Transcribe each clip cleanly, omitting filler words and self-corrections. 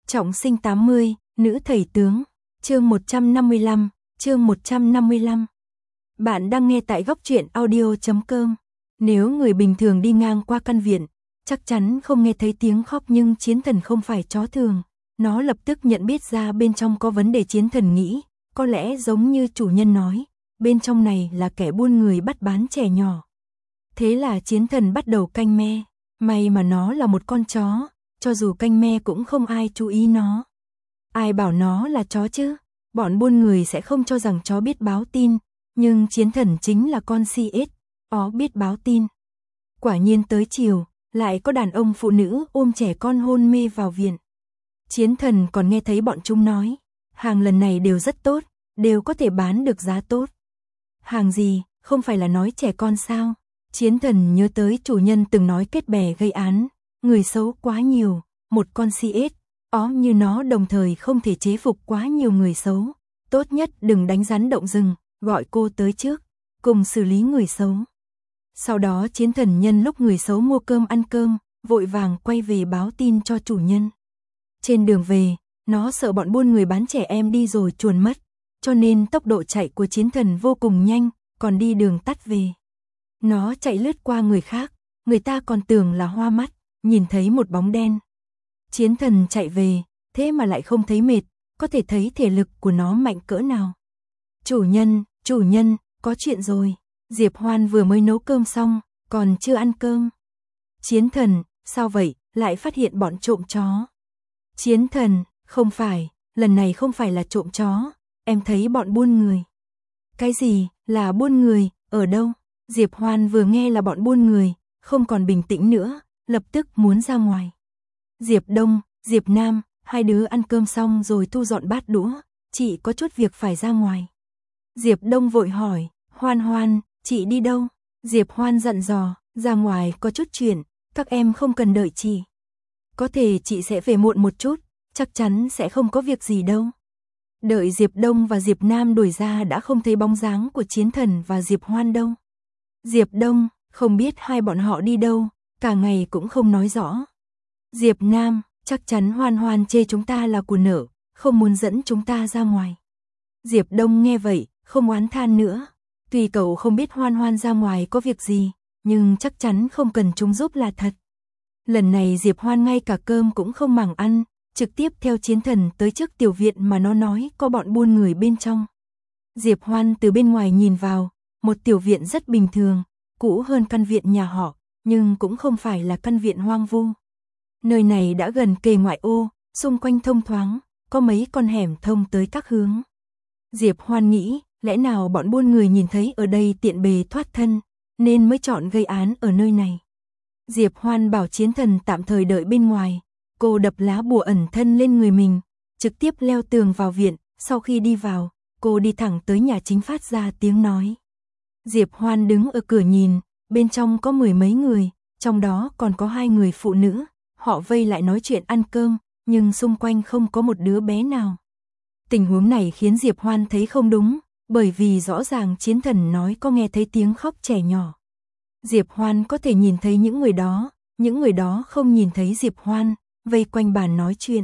Trọng sinh 80, nữ thầy tướng. Chương 155, chương 155. Bạn đang nghe tại góc truyện audio.com. Nếu người bình thường đi ngang qua căn viện, chắc chắn không nghe thấy tiếng khóc, nhưng Chiến Thần không phải chó thường. Nó lập tức nhận biết ra bên trong có vấn đề. Chiến Thần nghĩ, có lẽ giống như chủ nhân nói, bên trong này là kẻ buôn người bắt bán trẻ nhỏ. Thế là Chiến Thần bắt đầu canh me. May mà nó là một con chó, cho dù canh me cũng không ai chú ý nó. Ai bảo nó là chó chứ? Bọn buôn người sẽ không cho rằng chó biết báo tin, nhưng Chiến Thần chính là con CS, ó biết báo tin. Quả nhiên tới chiều, lại có đàn ông phụ nữ ôm trẻ con hôn mê vào viện. Chiến Thần còn nghe thấy bọn chúng nói, hàng lần này đều rất tốt, đều có thể bán được giá tốt. Hàng gì, không phải là nói trẻ con sao? Chiến Thần nhớ tới chủ nhân từng nói kết bè gây án, người xấu quá nhiều, một con CS, ó như nó đồng thời không thể chế phục quá nhiều người xấu. Tốt nhất đừng đánh rắn động rừng, gọi cô tới trước, cùng xử lý người xấu. Sau đó Chiến Thần nhân lúc người xấu mua cơm ăn cơm, vội vàng quay về báo tin cho chủ nhân. Trên đường về, nó sợ bọn buôn người bán trẻ em đi rồi chuồn mất, cho nên tốc độ chạy của Chiến Thần vô cùng nhanh, còn đi đường tắt về. Nó chạy lướt qua người khác, người ta còn tưởng là hoa mắt, nhìn thấy một bóng đen. Chiến Thần chạy về, thế mà lại không thấy mệt, có thể thấy thể lực của nó mạnh cỡ nào. Chủ nhân, có chuyện rồi. Diệp Hoan vừa mới nấu cơm xong, còn chưa ăn cơm. Chiến Thần, sao vậy, lại phát hiện bọn trộm chó. Chiến Thần, không phải, lần này không phải là trộm chó, em thấy bọn buôn người. Cái gì, là buôn người, ở đâu? Diệp Hoan vừa nghe là bọn buôn người, không còn bình tĩnh nữa, lập tức muốn ra ngoài. Diệp Đông, Diệp Nam, hai đứa ăn cơm xong rồi thu dọn bát đũa, chị có chút việc phải ra ngoài. Diệp Đông vội hỏi, Hoan, chị đi đâu? Diệp Hoan dặn dò, ra ngoài có chút chuyện, các em không cần đợi chị. Có thể chị sẽ về muộn một chút, chắc chắn sẽ không có việc gì đâu. Đợi Diệp Đông và Diệp Nam đuổi ra đã không thấy bóng dáng của Chiến Thần và Diệp Hoan đâu. Diệp Đông, không biết hai bọn họ đi đâu, cả ngày cũng không nói rõ. Diệp Nam, chắc chắn Hoan chê chúng ta là của nợ, không muốn dẫn chúng ta ra ngoài. Diệp Đông nghe vậy, không oán than nữa. Tuy cậu không biết Hoan ra ngoài có việc gì, nhưng chắc chắn không cần chúng giúp là thật. Lần này Diệp Hoan ngay cả cơm cũng không màng ăn, trực tiếp theo Chiến Thần tới trước tiểu viện mà nó nói có bọn buôn người bên trong. Diệp Hoan từ bên ngoài nhìn vào, một tiểu viện rất bình thường, cũ hơn căn viện nhà họ, nhưng cũng không phải là căn viện hoang vu. Nơi này đã gần kề ngoại ô, xung quanh thông thoáng, có mấy con hẻm thông tới các hướng. Diệp Hoan nghĩ, lẽ nào bọn buôn người nhìn thấy ở đây tiện bề thoát thân, nên mới chọn gây án ở nơi này. Diệp Hoan bảo Chiến Thần tạm thời đợi bên ngoài, cô đập lá bùa ẩn thân lên người mình, trực tiếp leo tường vào viện, sau khi đi vào, cô đi thẳng tới nhà chính phát ra tiếng nói. Diệp Hoan đứng ở cửa nhìn, bên trong có mười mấy người, trong đó còn có hai người phụ nữ, họ vây lại nói chuyện ăn cơm, nhưng xung quanh không có một đứa bé nào. Tình huống này khiến Diệp Hoan thấy không đúng, bởi vì rõ ràng Chiến Thần nói có nghe thấy tiếng khóc trẻ nhỏ. Diệp Hoan có thể nhìn thấy những người đó không nhìn thấy Diệp Hoan, vây quanh bàn nói chuyện.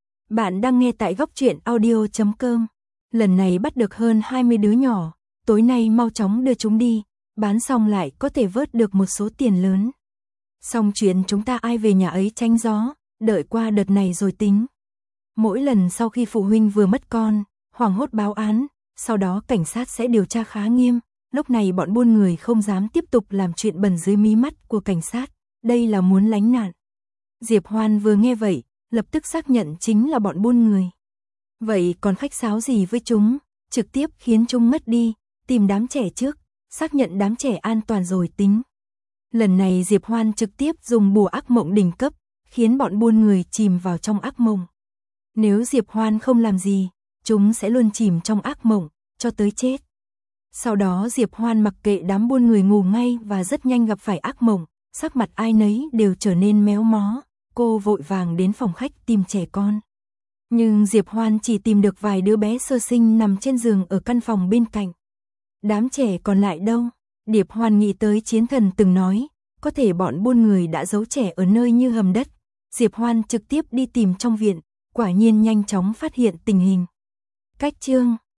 Bạn đang nghe tại góc truyện audio.com. Lần này bắt được hơn 20 đứa nhỏ, tối nay mau chóng đưa chúng đi, bán xong lại có thể vớt được một số tiền lớn. Xong chuyện chúng ta ai về nhà ấy tránh gió, đợi qua đợt này rồi tính. Mỗi lần sau khi phụ huynh vừa mất con, hoảng hốt báo án, sau đó cảnh sát sẽ điều tra khá nghiêm, lúc này bọn buôn người không dám tiếp tục làm chuyện bẩn dưới mí mắt của cảnh sát, đây là muốn lánh nạn. Diệp Hoan vừa nghe vậy, lập tức xác nhận chính là bọn buôn người. Vậy còn khách sáo gì với chúng, trực tiếp khiến chúng mất đi, tìm đám trẻ trước, xác nhận đám trẻ an toàn rồi tính. Lần này Diệp Hoan trực tiếp dùng bùa ác mộng đỉnh cấp, khiến bọn buôn người chìm vào trong ác mộng. Nếu Diệp Hoan không làm gì, chúng sẽ luôn chìm trong ác mộng, cho tới chết. Sau đó Diệp Hoan mặc kệ đám buôn người ngủ ngay và rất nhanh gặp phải ác mộng, sắc mặt ai nấy đều trở nên méo mó, cô vội vàng đến phòng khách tìm trẻ con. Nhưng Diệp Hoan chỉ tìm được vài đứa bé sơ sinh nằm trên giường ở căn phòng bên cạnh. Đám trẻ còn lại đâu? Diệp Hoan nghĩ tới Chiến Thần từng nói, có thể bọn buôn người đã giấu trẻ ở nơi như hầm đất. Diệp Hoan trực tiếp đi tìm trong viện, quả nhiên nhanh chóng phát hiện tình hình. Cách chương